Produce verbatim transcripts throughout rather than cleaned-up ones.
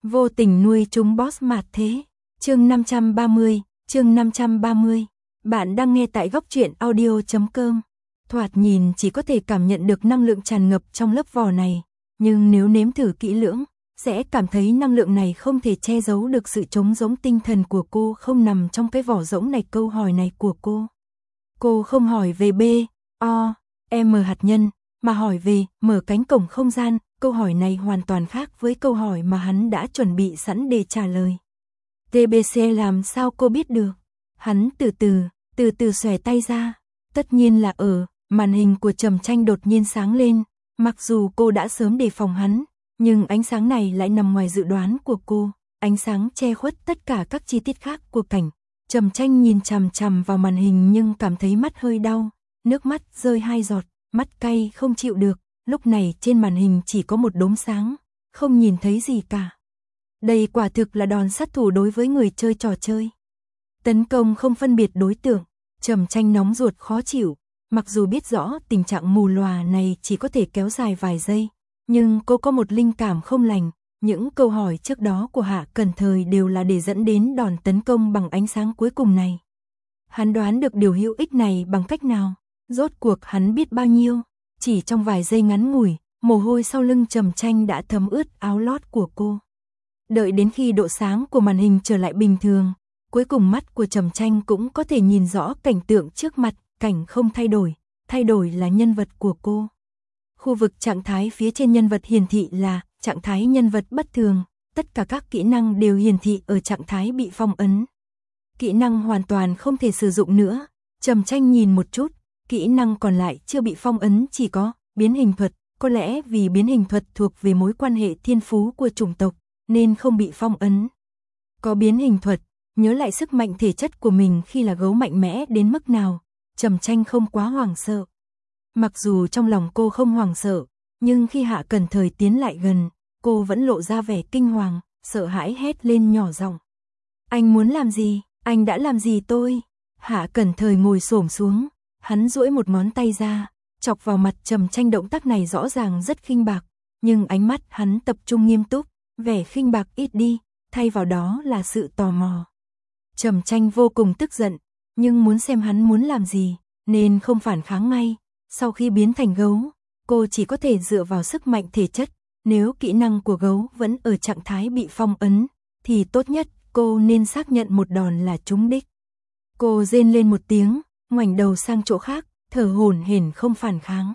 Vô tình nuôi chúng boss mạt thế. Chương năm trăm ba mươi, chương năm trăm ba mươi. Bạn đang nghe tại góc truyện audio chấm com. Thoạt nhìn chỉ có thể cảm nhận được năng lượng tràn ngập trong lớp vỏ này, nhưng nếu nếm thử kỹ lưỡng, sẽ cảm thấy năng lượng này không thể che giấu được sự trống rỗng tinh thần của cô không nằm trong cái vỏ rỗng này. Câu hỏi này của cô. Cô không hỏi về B, O, M hạt nhân, mà hỏi về mở cánh cổng không gian. Câu hỏi này hoàn toàn khác với câu hỏi mà hắn đã chuẩn bị sẵn để trả lời. tê bê xê làm sao cô biết được? Hắn từ từ, từ từ xòe tay ra. Tất nhiên là ở, màn hình của Trầm Tranh đột nhiên sáng lên. Mặc dù cô đã sớm đề phòng hắn, nhưng ánh sáng này lại nằm ngoài dự đoán của cô. Ánh sáng che khuất tất cả các chi tiết khác của cảnh. Trầm Tranh nhìn chằm chằm vào màn hình nhưng cảm thấy mắt hơi đau. Nước mắt rơi hai giọt, mắt cay không chịu được. Lúc này trên màn hình chỉ có một đốm sáng, không nhìn thấy gì cả. Đây quả thực là đòn sát thủ đối với người chơi trò chơi. Tấn công không phân biệt đối tượng, Trầm Tranh nóng ruột khó chịu. Mặc dù biết rõ tình trạng mù lòa này chỉ có thể kéo dài vài giây, nhưng cô có một linh cảm không lành. Những câu hỏi trước đó của Hạ Cẩn Thời đều là để dẫn đến đòn tấn công bằng ánh sáng cuối cùng này. Hắn đoán được điều hữu ích này bằng cách nào? Rốt cuộc hắn biết bao nhiêu? Chỉ trong vài giây ngắn ngủi, mồ hôi sau lưng Trầm Tranh đã thấm ướt áo lót của cô. Đợi đến khi độ sáng của màn hình trở lại bình thường, cuối cùng mắt của Trầm Tranh cũng có thể nhìn rõ cảnh tượng trước mặt. Cảnh không thay đổi, thay đổi là nhân vật của cô. Khu vực trạng thái phía trên nhân vật hiển thị là trạng thái nhân vật bất thường, tất cả các kỹ năng đều hiển thị ở trạng thái bị phong ấn. Kỹ năng hoàn toàn không thể sử dụng nữa. Trầm Tranh nhìn một chút, kỹ năng còn lại chưa bị phong ấn chỉ có biến hình thuật, có lẽ vì biến hình thuật thuộc về mối quan hệ thiên phú của chủng tộc nên không bị phong ấn. Có biến hình thuật, nhớ lại sức mạnh thể chất của mình khi là gấu mạnh mẽ đến mức nào. Trầm Tranh không quá hoảng sợ. Mặc dù trong lòng cô không hoảng sợ, nhưng khi Hạ Cẩn Thời tiến lại gần, cô vẫn lộ ra vẻ kinh hoàng, sợ hãi hét lên nhỏ giọng. Anh muốn làm gì? Anh đã làm gì tôi? Hạ Cẩn Thời ngồi xổm xuống, hắn duỗi một ngón tay ra, chọc vào mặt Trầm Tranh. Động tác này rõ ràng rất khinh bạc, nhưng ánh mắt hắn tập trung nghiêm túc, vẻ khinh bạc ít đi, thay vào đó là sự tò mò. Trầm Tranh vô cùng tức giận, nhưng muốn xem hắn muốn làm gì, nên không phản kháng ngay. Sau khi biến thành gấu, cô chỉ có thể dựa vào sức mạnh thể chất. Nếu kỹ năng của gấu vẫn ở trạng thái bị phong ấn, thì tốt nhất cô nên xác nhận một đòn là trúng đích. Cô rên lên một tiếng, ngoảnh đầu sang chỗ khác, thở hổn hển không phản kháng.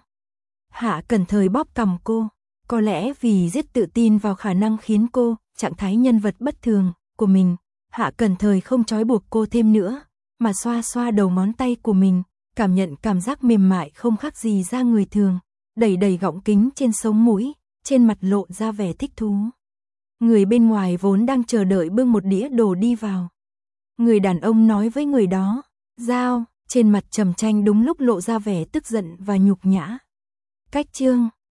Hạ Cẩn Thời bóp cằm cô, có lẽ vì rất tự tin vào khả năng khiến cô trạng thái nhân vật bất thường của mình. Hạ Cẩn Thời không trói buộc cô thêm nữa, mà xoa xoa đầu ngón tay của mình, cảm nhận cảm giác mềm mại không khác gì da người thường, đẩy đẩy gọng kính trên sống mũi, trên mặt lộ ra vẻ thích thú. Người bên ngoài vốn đang chờ đợi bưng một đĩa đồ đi vào. Người đàn ông nói với người đó, "Giao." Trên mặt Trầm Tranh đúng lúc lộ ra vẻ tức giận và nhục nhã. Cách chương